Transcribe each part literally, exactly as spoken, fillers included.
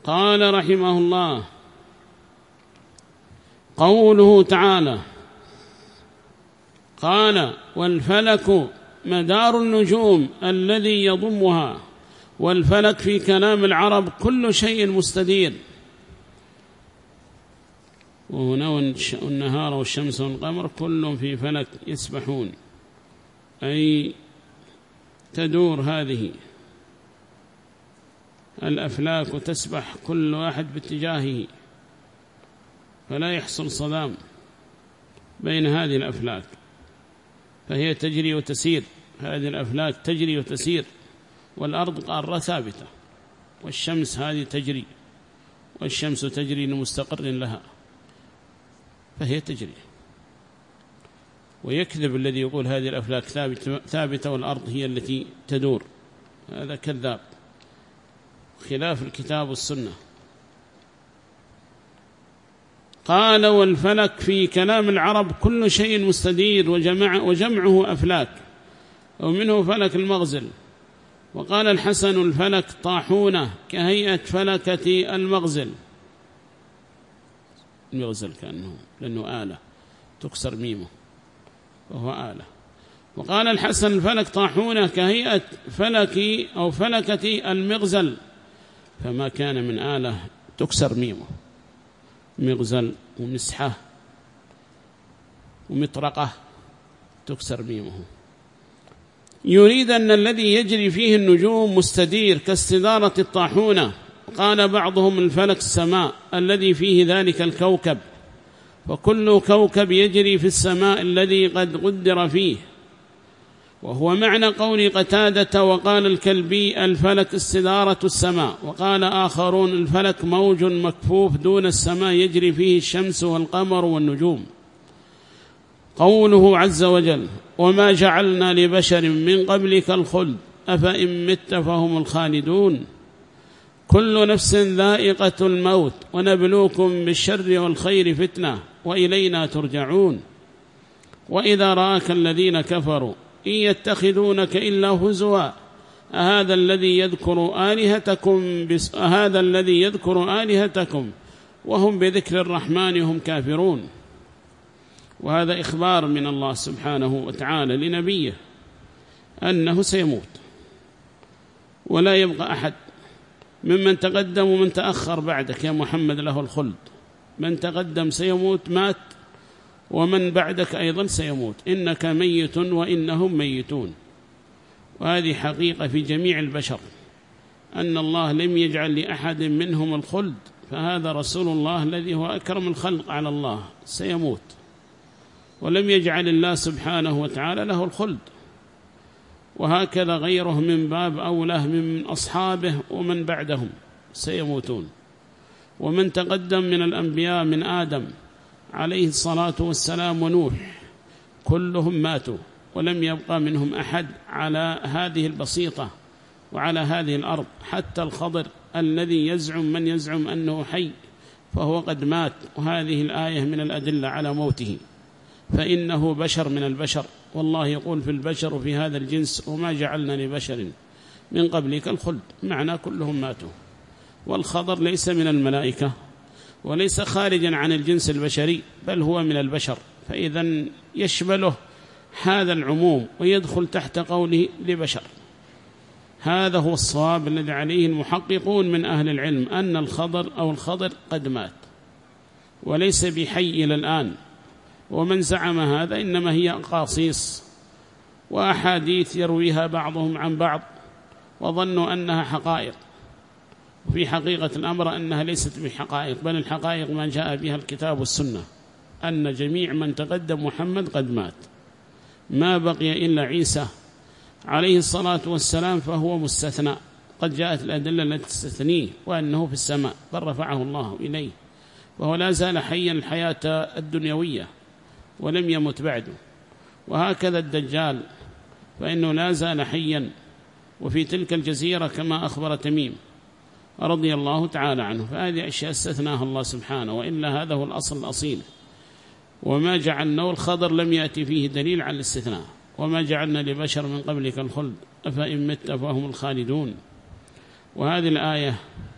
قال رحمه الله: قوله تعالى قال: والفلك مدار النجوم الذي يضمها. والفلك في كلام العرب كل شيء مستدير. وهنا والنهار والشمس والقمر كل في فلك يسبحون، أي تدور هذه الأفلاك وتسبح كل واحد باتجاهه، فلا يحصل صدام بين هذه الأفلاك، فهي تجري وتسير. هذه الأفلاك تجري وتسير، والأرض قارة ثابتة، والشمس هذه تجري، والشمس تجري لمستقر لها، فهي تجري. ويكذب الذي يقول هذه الأفلاك ثابتة والأرض هي التي تدور، هذا كذاب، خلاف الكتاب والسنة. قال: والفلك في كلام العرب كل شيء مستدير، وجمع وجمعه أفلاك، ومنه فلك المغزل. وقال الحسن: الفلك طاحونة كهيئة فلكة المغزل. المغزل كأنه لأنه آلة تكسر ميمه وهو آلة. وقال الحسن: الفلك طاحونة كهيئة فلك أو فلكة المغزل، فما كان من آلة تكسر ميمه، مغزل ومسحة ومطرقة تكسر ميمه. يريد أن الذي يجري فيه النجوم مستدير كاستدارة الطاحونة. قال بعضهم: الفلك السماء الذي فيه ذلك الكوكب، وكل كوكب يجري في السماء الذي قد قدر فيه، وهو معنى قول قتادة. وقال الكلبي: الفلك استدارة السماء. وقال آخرون: الفلك موج مكفوف دون السماء يجري فيه الشمس والقمر والنجوم. قوله عز وجل: وما جعلنا لبشر من قبلك الخلد أفإن مت فهم الخالدون. كل نفس ذائقة الموت ونبلوكم بالشر والخير فتنة وإلينا ترجعون. وإذا رآك الذين كفروا إن يتخذونك إلا هزوا أهذا الذي يذكر آلهتكم بس أهذا الذي يذكر آلهتكم وهم بذكر الرحمن هم كافرون. وهذا إخبار من الله سبحانه وتعالى لنبيه أنه سيموت، ولا يبقى أحد ممن تقدم ومن تأخر بعدك يا محمد له الخلد. من تقدم سيموت مات، ومن بعدك أيضا سيموت، إنك ميت وإنهم ميتون. وهذه حقيقة في جميع البشر، أن الله لم يجعل لأحد منهم الخلد، فهذا رسول الله الذي هو أكرم الخلق على الله سيموت، ولم يجعل الله سبحانه وتعالى له الخلد. وهكذا غيره من باب أولى من أصحابه ومن بعدهم سيموتون. ومن تقدم من الأنبياء من آدم عليه الصلاة والسلام ونوح كلهم ماتوا، ولم يبقى منهم أحد على هذه البسيطة وعلى هذه الأرض. حتى الخضر الذي يزعم من يزعم أنه حي فهو قد مات، وهذه الآية من الأدلة على موته، فإنه بشر من البشر. والله يقول في البشر في هذا الجنس: وما جعلنا لبشر من قبلك الخلد، معنى كلهم ماتوا. والخضر ليس من الملائكة وليس خارجا عن الجنس البشري، بل هو من البشر، فإذا يشمله هذا العموم ويدخل تحت قوله لبشر. هذا هو الصواب الذي عليه المحققون من أهل العلم، أن الخضر أو الخضر قد مات وليس بحي إلى الآن. ومن زعم هذا إنما هي أقاصيص وأحاديث يرويها بعضهم عن بعض، وظنوا أنها حقائق، وفي حقيقة الأمر أنها ليست بحقائق، بل الحقائق ما جاء بها الكتاب والسنة، أن جميع من تقدم محمد قد مات، ما بقي إلا عيسى عليه الصلاة والسلام فهو مستثنى، قد جاءت الأدلة التي تستثنيه، وأنه في السماء بل رفعه الله إليه، وهو لا زال حيا الحياة الدنيوية ولم يمت بعده. وهكذا الدجال فإنه لا زال حيا وفي تلك الجزيرة كما أخبر تميم رضي الله تعالى عنه. فهذه أشياء استثناها الله سبحانه، وإلا هذا هو الأصل الأصيل. وما جعلنا الخضر لم يأتي فيه دليل على الاستثناء. وما جعلنا لبشر من قبلك الخلد أفإن مت فهم الخالدون. وهذه الآية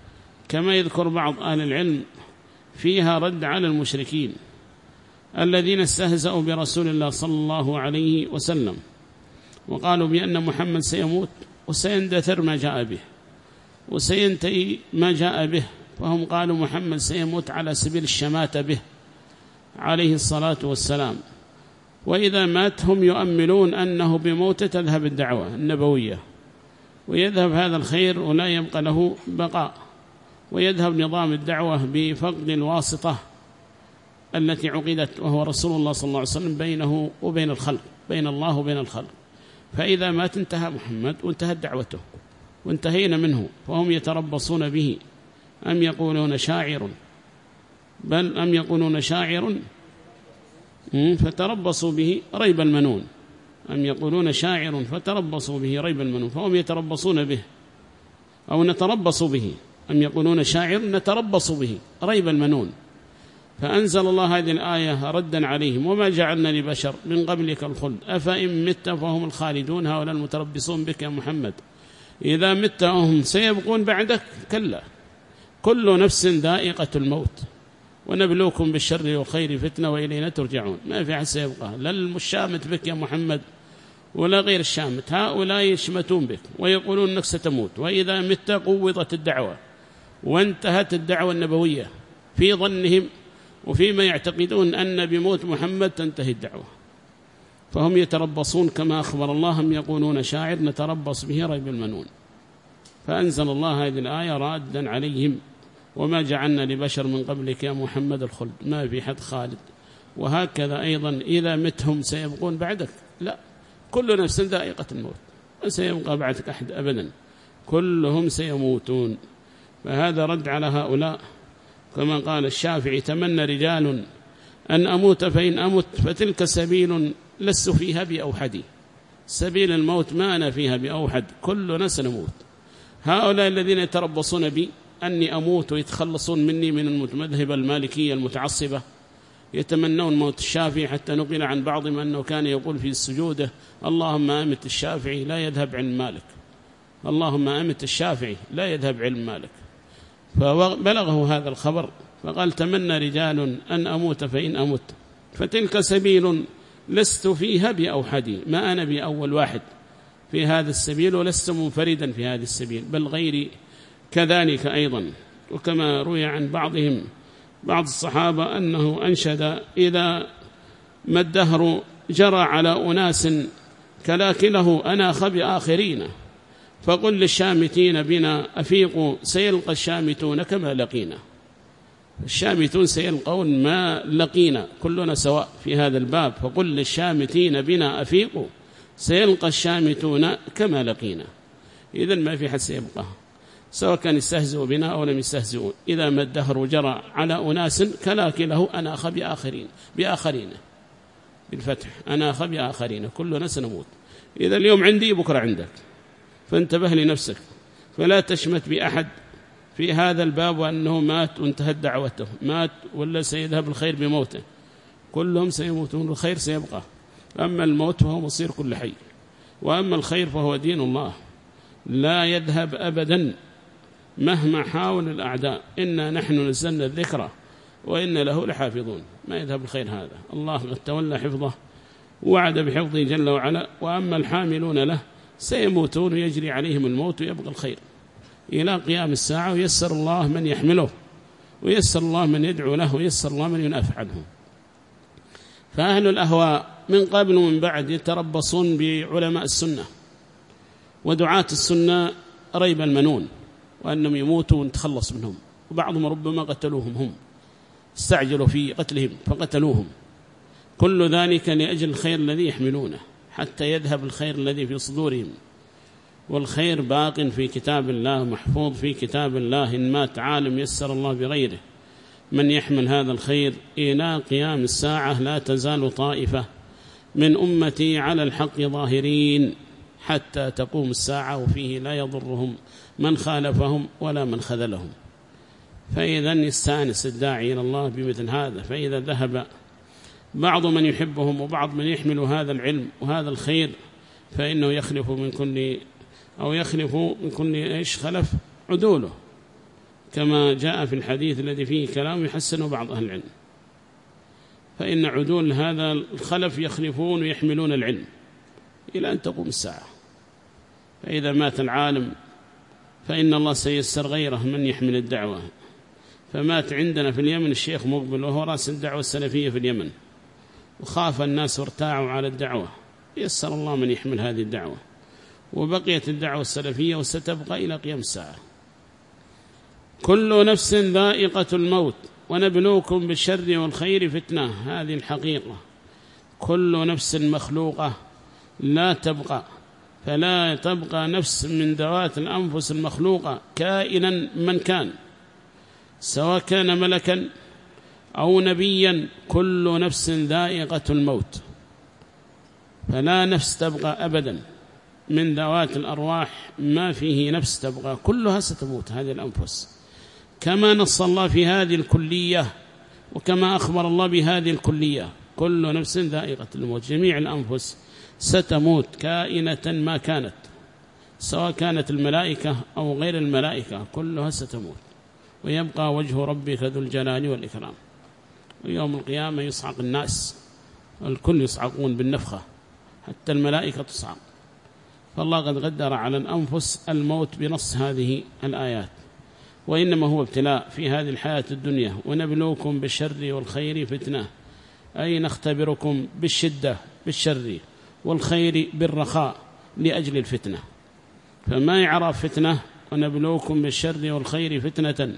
كما يذكر بعض أهل العلم فيها رد على المشركين الذين استهزأوا برسول الله صلى الله عليه وسلم وقالوا بأن محمد سيموت وسيندثر ما جاء به وسينتهي ما جاء به، فهم قالوا محمد سيموت على سبيل الشماتة به عليه الصلاة والسلام، وإذا مات هم يؤملون أنه بموت تذهب الدعوة النبوية ويذهب هذا الخير ولا يبقى له بقاء، ويذهب نظام الدعوة بفقد الواسطة التي عقدت وهو رسول الله صلى الله عليه وسلم بينه وبين الخلق، بين الله وبين الخلق. فإذا مات انتهى محمد وانتهت دعوته وانتهينا منه، فهم يتربصون به أم يقولون شاعر، بل أم يقولون شاعر فتربصوا به ريب المنون، أم يقولون شاعر فتربصوا به ريب المنون، فهم يتربصون به أو نتربص به، أم يقولون شاعر نتربص به ريب المنون. فأنزل الله هذه الآية ردا عليهم: وما جعلنا لبشر من قبلك الخلد أفإن مت فهم الخالدون. هؤلاء المتربصون بك يا محمد إذا مت هم سيبقون بعدك؟ كلا، كل نفس ذائقة الموت ونبلوكم بالشر والخير فتنة وإلينا ترجعون. ما في أحد سيبقى، لا المشامت بك يا محمد ولا غير الشامت، هؤلاء يشمتون بك ويقولون أنك ستموت، وإذا مت قوضت الدعوة وانتهت الدعوة النبوية في ظنهم وفيما يعتقدون أن بموت محمد تنتهي الدعوة. فهم يتربصون كما أخبر الله: هم يقولون شاعر نتربص به ريب المنون. فأنزل الله هذه الآية رادا عليهم: وما جعلنا لبشر من قبلك يا محمد الخلد، ما في حد خالد. وهكذا أيضا إذا متهم سيبقون بعدك؟ لا، كل نفس ذائقة الموت، ما سيبقى بعدك أحد أبدا، كلهم سيموتون. فهذا رد على هؤلاء، كما قال الشافعي: تمنى رجال أن أموت فإن أمت فتلك سبيل لست فيها بأوحدي. سبيل الموت ما أنا فيها بأوحد، كلنا سنموت. هؤلاء الذين يتربصون بي أني أموت ويتخلصون مني من المذهبة المالكية المتعصبة، يتمنون موت الشافعي، حتى نقل عن بعضهم أنه كان يقول في السجود: اللهم أمت الشافعي لا يذهب علم مالك، اللهم أمت الشافعي لا يذهب علم مالك. فبلغه هذا الخبر فقال: تمنى رجال أن أموت فإن أمت فتلك سبيل لست فيها بأوحدي، ما أنا بأول واحد في هذا السبيل ولست منفردا في هذا السبيل، بل غيري كذلك أيضا. وكما روي عن بعضهم بعض الصحابة أنه أنشد: إذا ما الدهر جرى على أناس كلاكله أناخ بآخرين، فقل للشامتين بنا أفيقوا سيلقى الشامتون كما لقينا. الشامتون سيلقون ما لقينا، كلنا سواء في هذا الباب. فقل للشامتين بنا أفيقوا سيلقى الشامتون كما لقينا. إذن ما في حد سيبقى، سواء كان يستهزئوا بنا أو لم يستهزئوا. إذا ما الدهر جرى على أناس كلاكله أناخ بآخرين، بآخرين بالفتح، أناخ بآخرين، كلنا سنموت. إذا اليوم عندي بكرة عندك، فانتبه لنفسك، فلا تشمت بأحد في هذا الباب وأنه مات وانتهت دعوته، مات ولا سيذهب الخير بموته، كلهم سيموتون، الخير سيبقى. أما الموت فهو مصير كل حي، وأما الخير فهو دين الله لا يذهب أبدا مهما حاول الأعداء. إنا نحن نزلنا الذكر وإن له لحافظون. ما يذهب الخير هذا، الله قد تولى حفظه وعد بحفظه جل وعلا. وأما الحاملون له سيموتون ويجري عليهم الموت ويبقى الخير إلى قيام الساعة، ويسر الله من يحمله، ويسر الله من يدعو له، ويسر الله من ينافع عنه. فأهل الأهواء من قبل ومن بعد يتربصون بعلماء السنة ودعاة السنة ريب المنون، وأنهم يموتوا ونتخلص منهم، وبعضهم ربما قتلوهم، هم استعجلوا في قتلهم فقتلوهم. كل ذلك لأجل الخير الذي يحملونه، حتى يذهب الخير الذي في صدورهم. والخير باق في كتاب الله، محفوظ في كتاب الله، إن مات عالم يسر الله بغيره من يحمل هذا الخير إلى قيام الساعة. لا تزال طائفة من أمتي على الحق ظاهرين حتى تقوم الساعة، وفيه لا يضرهم من خالفهم ولا من خذلهم. فإذا يستانس الداعي إلى الله بمثل هذا. فإذا ذهب بعض من يحبهم وبعض من يحمل هذا العلم وهذا الخير، فإنه يخلف من كل أو يخلف من كل إيش خلف عدوله، كما جاء في الحديث الذي فيه كلام يحسن بعض أهل العلم، فإن عدول هذا الخلف يخلفون ويحملون العلم إلى أن تقوم الساعة. فإذا مات العالم فإن الله سيسر غيره من يحمل الدعوة. فمات عندنا في اليمن الشيخ مقبل وهو رأس الدعوة السلفية في اليمن، وخاف الناس وارتاعوا على الدعوة، يسر الله من يحمل هذه الدعوة، وبقيت الدعوة السلفية وستبقى إلى قيام الساعة. كل نفس ذائقة الموت ونبلوكم بالشر والخير فتنة. هذه الحقيقة، كل نفس مخلوقة لا تبقى، فلا تبقى نفس من ذوات الأنفس المخلوقة كائنا من كان، سواء كان ملكا أو نبيا، كل نفس ذائقة الموت، فلا نفس تبقى أبدا من ذوات الأرواح، ما فيه نفس تبقى، كلها ستموت هذه الأنفس، كما نص الله في هذه الكلية وكما أخبر الله بهذه الكلية. كل نفس ذائقة الموت، جميع الأنفس ستموت كائنة ما كانت، سواء كانت الملائكة أو غير الملائكة، كلها ستموت، ويبقى وجه ربك ذو الجلال والإكرام. ويوم القيامة يصعق الناس، الكل يصعقون بالنفخة، حتى الملائكة تصعق. فالله قد قدر على الأنفس الموت بنص هذه الآيات. وإنما هو ابتلاء في هذه الحياة الدنيا، ونبلوكم بالشر والخير فتنة، أي نختبركم بالشدة بالشر والخير بالرخاء لأجل الفتنة. فما يعرف فتنة، ونبلوكم بالشر والخير فتنة،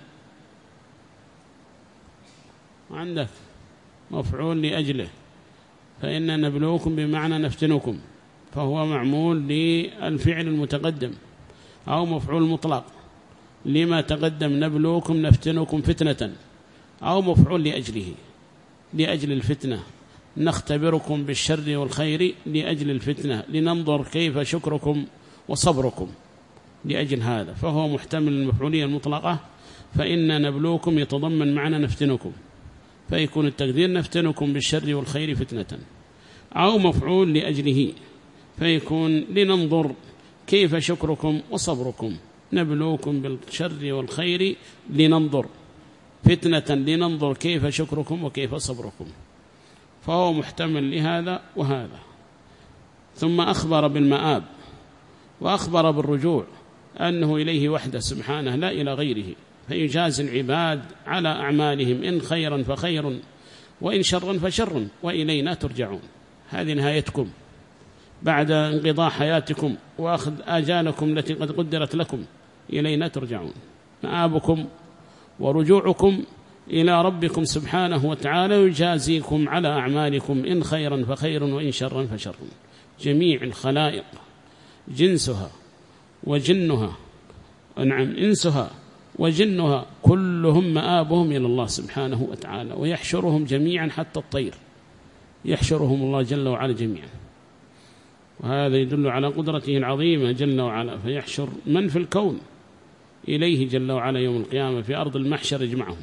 عندك مفعول لأجله، فإن نبلوكم بمعنى نفتنكم، فهو معمول للفعل المتقدم، أو مفعول مطلق لما تقدم، نبلوكم نفتنكم فتنة، أو مفعول لأجله لأجل الفتنة، نختبركم بالشر والخير لأجل الفتنة، لننظر كيف شكركم وصبركم لأجل هذا. فهو محتمل المفعولية المطلقة، فإن نبلوكم يتضمن معنى نفتنكم، فيكون التقدير نفتنكم بالشر والخير فتنة، أو مفعول لأجله فيكون لننظر كيف شكركم وصبركم، نبلوكم بالشر والخير لننظر، فتنة لننظر كيف شكركم وكيف صبركم، فهو محتمل لهذا وهذا. ثم أخبر بالمآب، وأخبر بالرجوع، أنه إليه وحده سبحانه لا إلى غيره، فيجازي العباد على أعمالهم، إن خيرا فخير وإن شرا فشر، وإلينا ترجعون. هذه نهايتكم بعد انقضاء حياتكم وأخذ آجالكم التي قد قدرت لكم، إلينا ترجعون. مآبكم ورجوعكم إلى ربكم سبحانه وتعالى، يجازيكم على أعمالكم، إن خيرا فخير وإن شرا فشر. جميع الخلائق جنسها وجنها، نعم إنسها وجنها، كلهم مآبهم إلى الله سبحانه وتعالى، ويحشرهم جميعا حتى الطير يحشرهم الله جل وعلا جميعا. وهذا يدل على قدرته العظيمة جل وعلا، فيحشر من في الكون إليه جل وعلا يوم القيامة في أرض المحشر يجمعهم.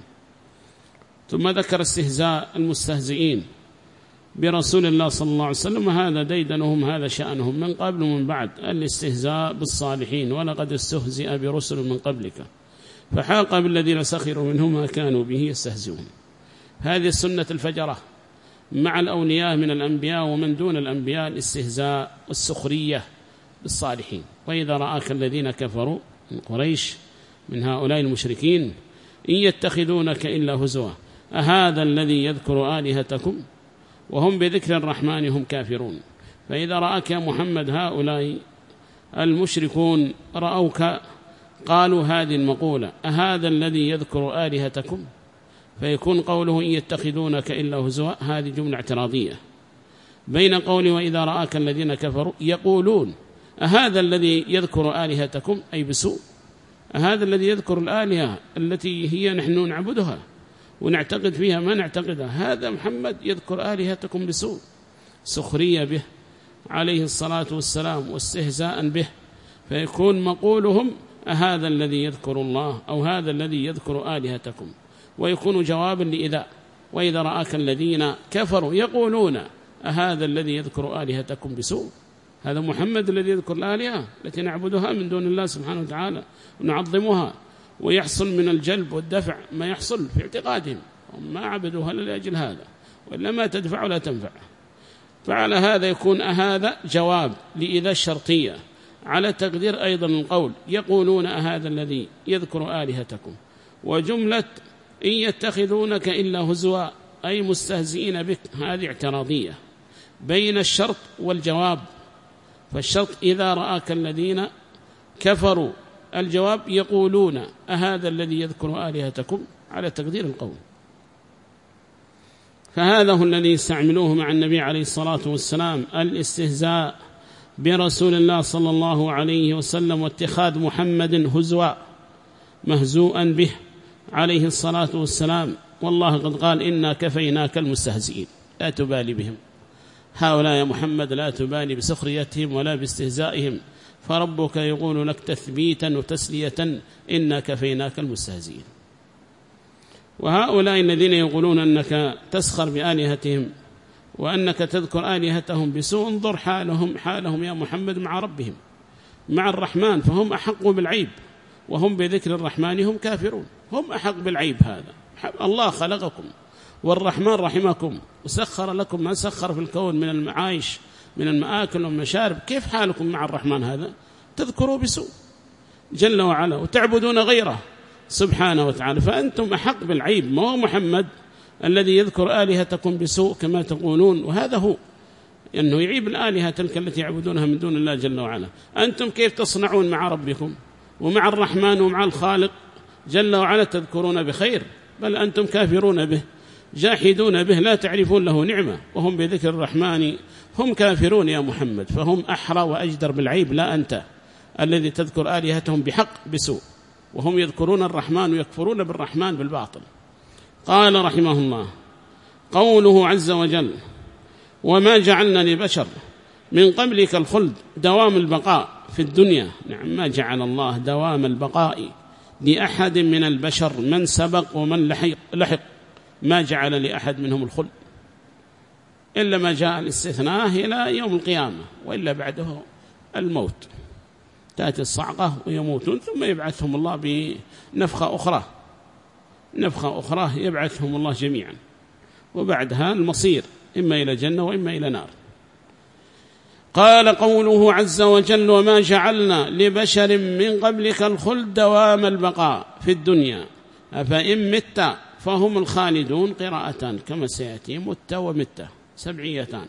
ثم ذكر استهزاء المستهزئين برسول الله صلى الله عليه وسلم، هذا ديدنهم، هذا شأنهم من قبل ومن بعد، الاستهزاء بالصالحين، ولقد استهزئ برسل من قبلك فحاق بالذين سخروا منهم ما كانوا به يستهزئون. هذه السنة الفجرة مع الأولياء من الأنبياء ومن دون الأنبياء، الاستهزاء والسخرية بالصالحين. وإذا رآك الذين كفروا من قريش من هؤلاء المشركين إن يتخذونك إلا هزوا أهذا الذي يذكر آلهتكم وهم بذكر الرحمن هم كافرون. فإذا رآك يا محمد هؤلاء المشركون رأوك قالوا هذه المقولة أهذا الذي يذكر آلهتكم، فيكون قوله إن يتخذونك إلا هزوا هذه جملة اعتراضية بين قوله وإذا رآك الذين كفروا يقولون أهذا الذي يذكر آلهتكم أي بسوء، أهذا الذي يذكر الآلهة التي هي نحن نعبدها ونعتقد فيها ما نعتقدها، هذا محمد يذكر آلهتكم بسوء، سخرية به عليه الصلاة والسلام واستهزاء به. فيكون مقولهم أهذا الذي يذكر الله أو هذا الذي يذكر آلهتكم، ويكون جوابا لإذا وإذا رآك الذين كفروا يقولون أهذا الذي يذكر آلهتكم بسوء، هذا محمد الذي يذكر الآلهة التي نعبدها من دون الله سبحانه وتعالى ونعظمها ويحصل من الجلب والدفع ما يحصل في اعتقادهم، هم ما عبدوها لأجل هذا، وإلا ما تدفع ولا تنفع. فعلى هذا يكون هذا جواب لإذا الشرطية، على تقدير أيضا القول يقولون أهذا الذي يذكر آلهتكم، وجملة إن يتخذونك إلا هزوا أي مستهزئين بك، هذه اعتراضية بين الشرط والجواب. فالشرط إذا رآك الذين كفروا، الجواب يقولون أهذا الذي يذكر آلهتكم، على تقدير القول. فهذا هو الذي يستعملوه مع النبي عليه الصلاة والسلام، الاستهزاء برسول الله صلى الله عليه وسلم، واتخاذ محمد هزوا مهزوءا به عليه الصلاة والسلام. والله قد قال إنا كفيناك المستهزئين، لا تبالي بهم هؤلاء يا محمد، لا تبالي بسخريتهم ولا باستهزائهم، فربك يقول لك تثبيتا وتسلية إنا كفيناك المستهزئين. وهؤلاء الذين يقولون أنك تسخر بآلهتهم وأنك تذكر آلهتهم بسوء، انظر حالهم حالهم يا محمد مع ربهم، مع الرحمن، فهم أحق بالعيب، وهم بذكر الرحمن هم كافرون، هم أحق بالعيب. هذا الله خلقكم والرحمن رحمكم وسخر لكم ما سخر في الكون من المعايش من المآكل والمشارب، كيف حالكم مع الرحمن هذا؟ تذكروا بسوء جل وعلا وتعبدون غيره سبحانه وتعالى، فأنتم أحق بالعيب، ما هو محمد الذي يذكر آلهتكم بسوء كما تقولون، وهذا هو أنه يعيب الآلهة تلك التي يعبدونها من دون الله جل وعلا. أنتم كيف تصنعون مع ربكم ومع الرحمن ومع الخالق جل وعلا؟ تذكرون بخير، بل أنتم كافرون به جاحدون به، لا تعرفون له نعمة، وهم بذكر الرحمن هم كافرون يا محمد، فهم أحرى وأجدر بالعيب، لا أنت الذي تذكر آلهتهم بحق بسوء، وهم يذكرون الرحمن ويكفرون بالرحمن بالباطل. قال رحمه الله: قوله عز وجل: وما جعلنا لبشر من قبلك الخلد، دوام البقاء في الدنيا. نعم، ما جعل الله دوام البقاء لأحد من البشر، من سبق ومن لحق, لحق ما جعل لأحد منهم الخلد إلا ما جاء الاستثناء إلى يوم القيامة، وإلا بعده الموت، تأتي الصعقة ويموتون ثم يبعثهم الله بنفخة أخرى، نفخة أخرى يبعثهم الله جميعا، وبعدها المصير إما إلى جنة وإما إلى نار. قال قوله عز وجل: وما جعلنا لبشر من قبلك الخلد دوام البقاء في الدنيا أفإن مت فهم الخالدون، قراءتان كما سيأتي، مت ومت سبعيتان.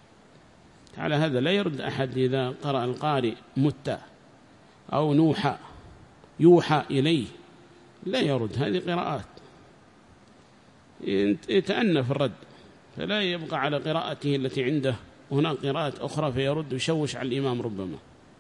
على هذا لا يرد أحد إذا قرأ القارئ مت أو نوحى يوحى إليه، لا يرد، هذه قراءات يتأنى في الرد، فلا يبقى على قراءته التي عنده، وهناك قراءات أخرى فيرد ويشوش على الإمام ربما.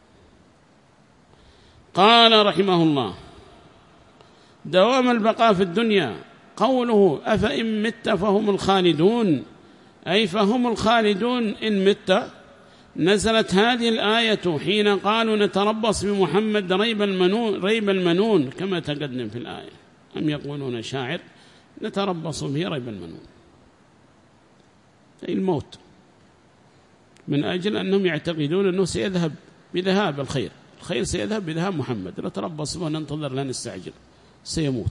قال رحمه الله: دوام البقاء في الدنيا، قوله أفإن مت فهم الخالدون، أي فهم الخالدون إن مت. نزلت هذه الآية حين قالوا نتربص بمحمد ريب المنون, ريب المنون كما تقدم في الآية، أم يقولون شاعر، نتربص به ريب المنون، أي الموت، من أجل أنهم يعتقدون أنه سيذهب بذهاب الخير، الخير سيذهب بذهاب محمد، نتربص به وننتظر لا نستعجل، سيموت.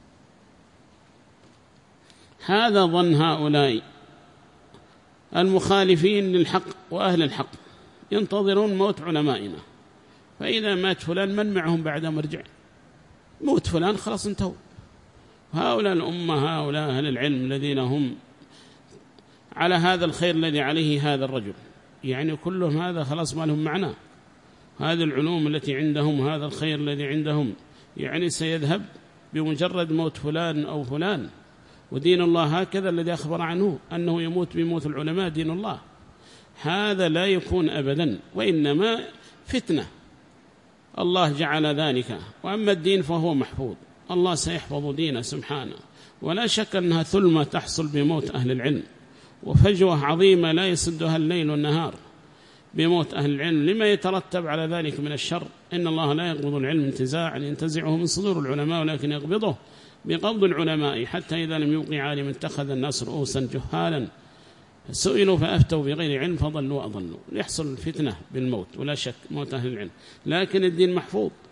هذا ظن هؤلاء المخالفين للحق وأهل الحق، ينتظرون موت علمائنا، فإذا مات فلان من معهم بعد مرجع، موت فلان خلاص انتهوا. هؤلاء الأمة، هؤلاء أهل العلم الذين هم على هذا الخير الذي عليه هذا الرجل، يعني كلهم هذا خلاص ما لهم معنى، هذه العلوم التي عندهم، هذا الخير الذي عندهم يعني سيذهب بمجرد موت فلان أو فلان. ودين الله هكذا الذي أخبر عنه أنه يموت بموت العلماء، دين الله هذا لا يكون أبدا، وإنما فتنة الله جعل ذلك. وأما الدين فهو محفوظ، الله سيحفظ دينه سبحانه، ولا شك أنها ثلمة تحصل بموت أهل العلم، وفجوة عظيمة لا يسدها الليل والنهار بموت أهل العلم، لما يترتب على ذلك من الشر. إن الله لا يقبض العلم انتزاعا ينتزعه من صدور العلماء، ولكن يقبضه بقبض العلماء، حتى إذا لم يوقع عالم اتخذ الناس رؤوسا جهالا سئلوا فأفتوا بغير علم فضلوا وأضلوا. يحصل الفتنة بالموت ولا شك، موت أهل العلم، لكن الدين محفوظ.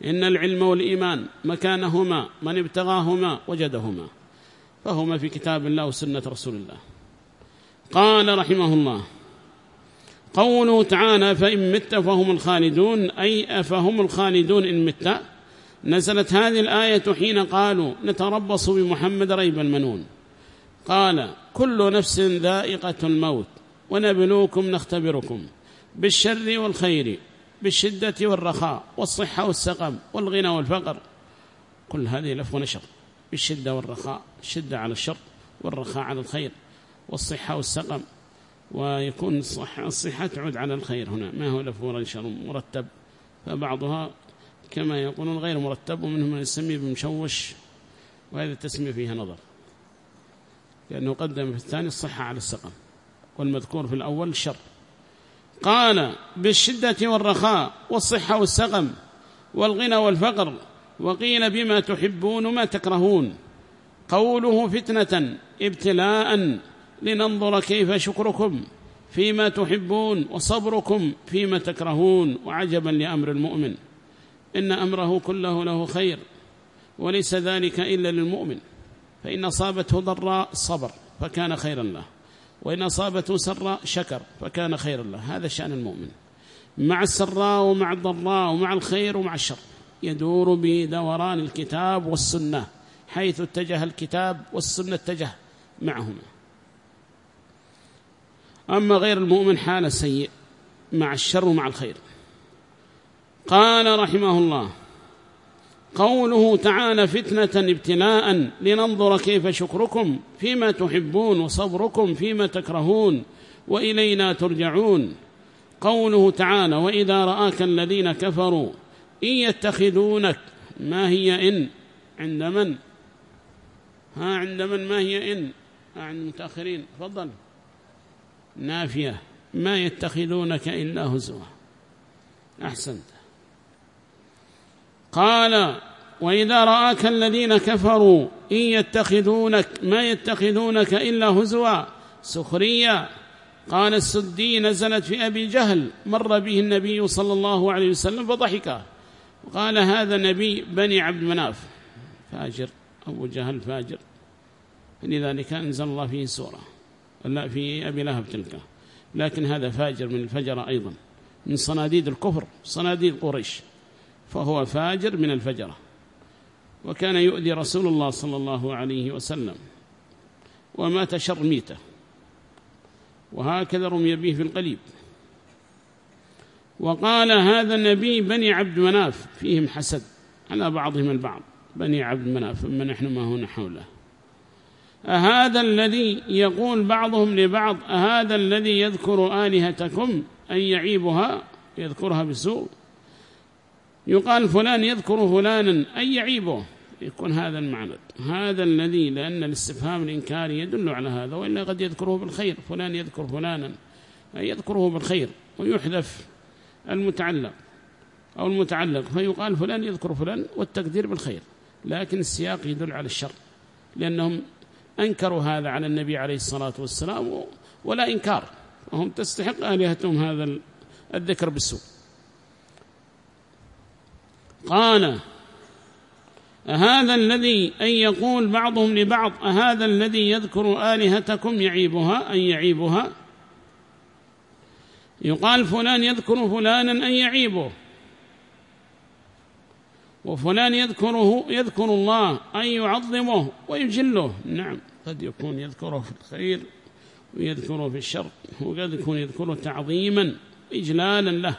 إن العلم والإيمان مكانهما من ابتغاهما وجدهما، فهما في كتاب الله وسنة رسول الله. قال رحمه الله: قوله تعالى: فإن مت فهم الخالدون، أي أفهم الخالدون إن مت. نزلت هذه الآية حين قالوا: نتربص بمحمد ريب المنون. قال: كل نفس ذائقة الموت ونبلوكم نختبركم بالشر والخير، بالشدة والرخاء، والصحة والسقم، والغنى والفقر. كل هذه لف ونشر، بالشدة والرخاء، الشدة على الشر والرخاء على الخير، والصحة والسقم، ويكون الصحة, الصحة تعود على الخير. هنا ما هو لف ونشر مرتب، فبعضها كما يقولون غير مرتب، ومنهم من يسميه بمشوش، وهذه التسمية فيها نظر، لأنه قدم في الثاني الصحة على السقم، والمذكور في الأول الشر. قال: بالشدة والرخاء، والصحة والسقم، والغنى والفقر. وقيل: بما تحبون وما تكرهون. قوله: فتنة ابتلاء لننظر كيف شكركم فيما تحبون وصبركم فيما تكرهون. وعجبا لأمر المؤمن، إن أمره كله له خير، وليس ذلك إلا للمؤمن، فإن أصابته ضراء صبر فكان خيرا له، وإن أصابته سراء شكر فكان خيرا له. هذا شأن المؤمن، مع السراء ومع الضراء ومع الخير ومع الشر، يدور بدوران الكتاب والسنة، حيث اتجه الكتاب والسنة اتجه معهما. أما غير المؤمن حال سيء مع الشر ومع الخير. قال رحمه الله: قوله تعالى: فتنة ابتلاء لننظر كيف شكركم فيما تحبون وصبركم فيما تكرهون وإلينا ترجعون. قوله تعالى: وإذا رآك الذين كفروا إن يتخذونك، ما هي إن عند من؟ ها عند من؟ ما هي إن؟ عند المتأخرين. فضل. نافية. ما يتخذونك إلا هزوا. أحسنت. قال: وإذا رآك الذين كفروا إن يتخذونك، ما يتخذونك إلا هزوا، سخرية. قال السدي: نزلت في أبي جهل، مر به النبي صلى الله عليه وسلم فضحك، وقال: هذا نبي بني عبد مناف، فاجر. أبو جهل فاجر، لذلك أنزل الله فيه سورة، لا في أبي لهب تلك، لكن هذا فاجر من الفجر أيضا، من صناديد الكفر، صناديد قريش، فهو فاجر من الفجرة، وكان يؤذي رسول الله صلى الله عليه وسلم، ومات شر ميته، وهكذا رمي به في القليب. وقال: هذا النبي بني عبد مناف، فيهم حسد على بعضهم البعض، بني عبد مناف أما نحن ما هنا حوله. أهذا الذي يقول بعضهم لبعض: أهذا الذي يذكر آلهتكم أن يعيبها، يذكرها بسوء. يقال فلان يذكر فلانا أن يعيبه، يكون هذا المعنى، هذا الذي، لأن الاستفهام الإنكاري يدل على هذا، وإلا قد يذكره بالخير، فلان يذكر فلانا أي يذكره بالخير، ويحذف المتعلق أو المتعلق فيقال فلان يذكر فلان، والتقدير بالخير، لكن السياق يدل على الشر، لأنهم أنكروا هذا على النبي عليه الصلاة والسلام، ولا إنكار، وهم تستحق آلهتهم هذا الذكر بالسوء. قال: أهذا الذي، أن يقول بعضهم لبعض: أهذا الذي يذكر آلهتكم يعيبها، أن يعيبها. يقال فلان يذكر فلانا أن يعيبه، وفلان يذكره يذكر الله أن يعظمه ويجله. نعم، قد يكون يذكره في الخير ويذكره في الشر، وقد يكون يذكره تعظيما إجلالا له.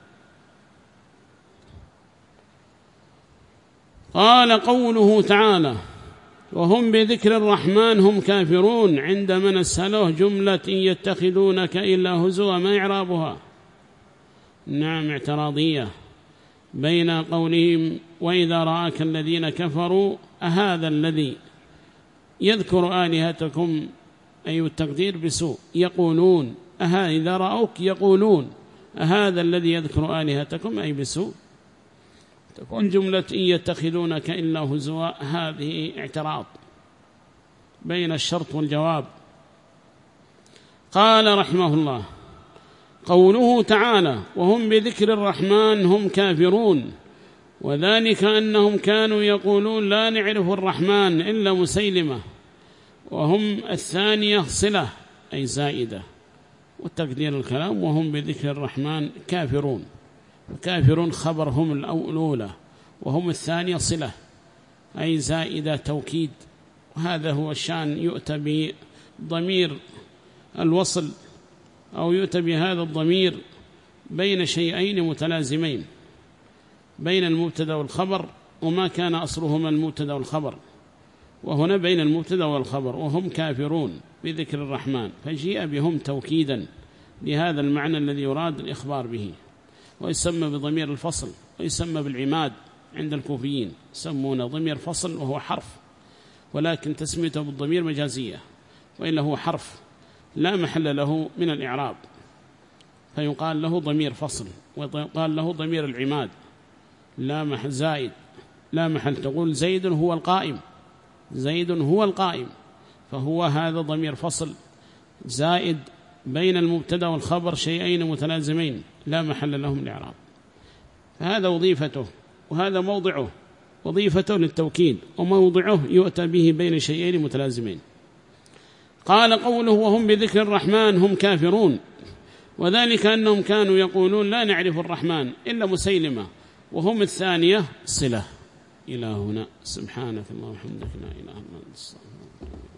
قال: قوله تعالى: وهم بذكر الرحمن هم كافرون، عندما نسأله جملة إن يتخذونك إلا هزوا، ما إعرابها؟ نعم، اعتراضية بين قولهم وإذا رآك الذين كفروا، أهذا الذي يذكر آلهتكم، أي التقدير بسوء، يقولون أها إذا رأوك يقولون أهذا الذي يذكر آلهتكم، أي بسوء، تكون جملة إن يتخذونك إلا هزوا، هذه اعتراض بين الشرط والجواب. قال رحمه الله: قوله تعالى: وهم بذكر الرحمن هم كافرون، وذلك أنهم كانوا يقولون لا نعرف الرحمن إلا مسيلمة، وهم الثانية صلة أي زائدة، وتقدير الكلام وهم بذكر الرحمن كافرون، وكافرون خبر هم الأولى، وهم الثانية صلة أي زائدة توكيد. وهذا هو الشأن، يؤتى بضمير الوصل أو يؤتى بهذا الضمير بين شيئين متلازمين، بين المبتدأ والخبر، وما كان أصلهما المبتدأ والخبر، وهنا بين المبتدأ والخبر، وهم كافرون بذكر الرحمن، فجيء بهم توكيدا لهذا المعنى الذي يراد الإخبار به. ويسمى بضمير الفصل، ويسمى بالعماد عند الكوفيين، يسمونه ضمير فصل وهو حرف، ولكن تسميته بالضمير مجازية، وإلا هو حرف لا محل له من الإعراب، فيقال له ضمير فصل، ويقال له ضمير العماد لا محل زائد لا محل، تقول زيد هو القائم، زيد هو القائم، فهو هذا ضمير فصل زائد بين المبتدأ والخبر شيئين متلازمين لا محل لهم الإعراب، فهذا وظيفته، وهذا موضعه، وظيفته للتوكيد، وموضعه يؤتى به بين شيئين متلازمين. قال قوله وهم بذكر الرحمن هم كافرون، وذلك أنهم كانوا يقولون لا نعرف الرحمن إلا مسيلمة، وهم الثانية صلة. إلى هنا، سبحانك اللهم وبحمدك لا إله إلا أنت.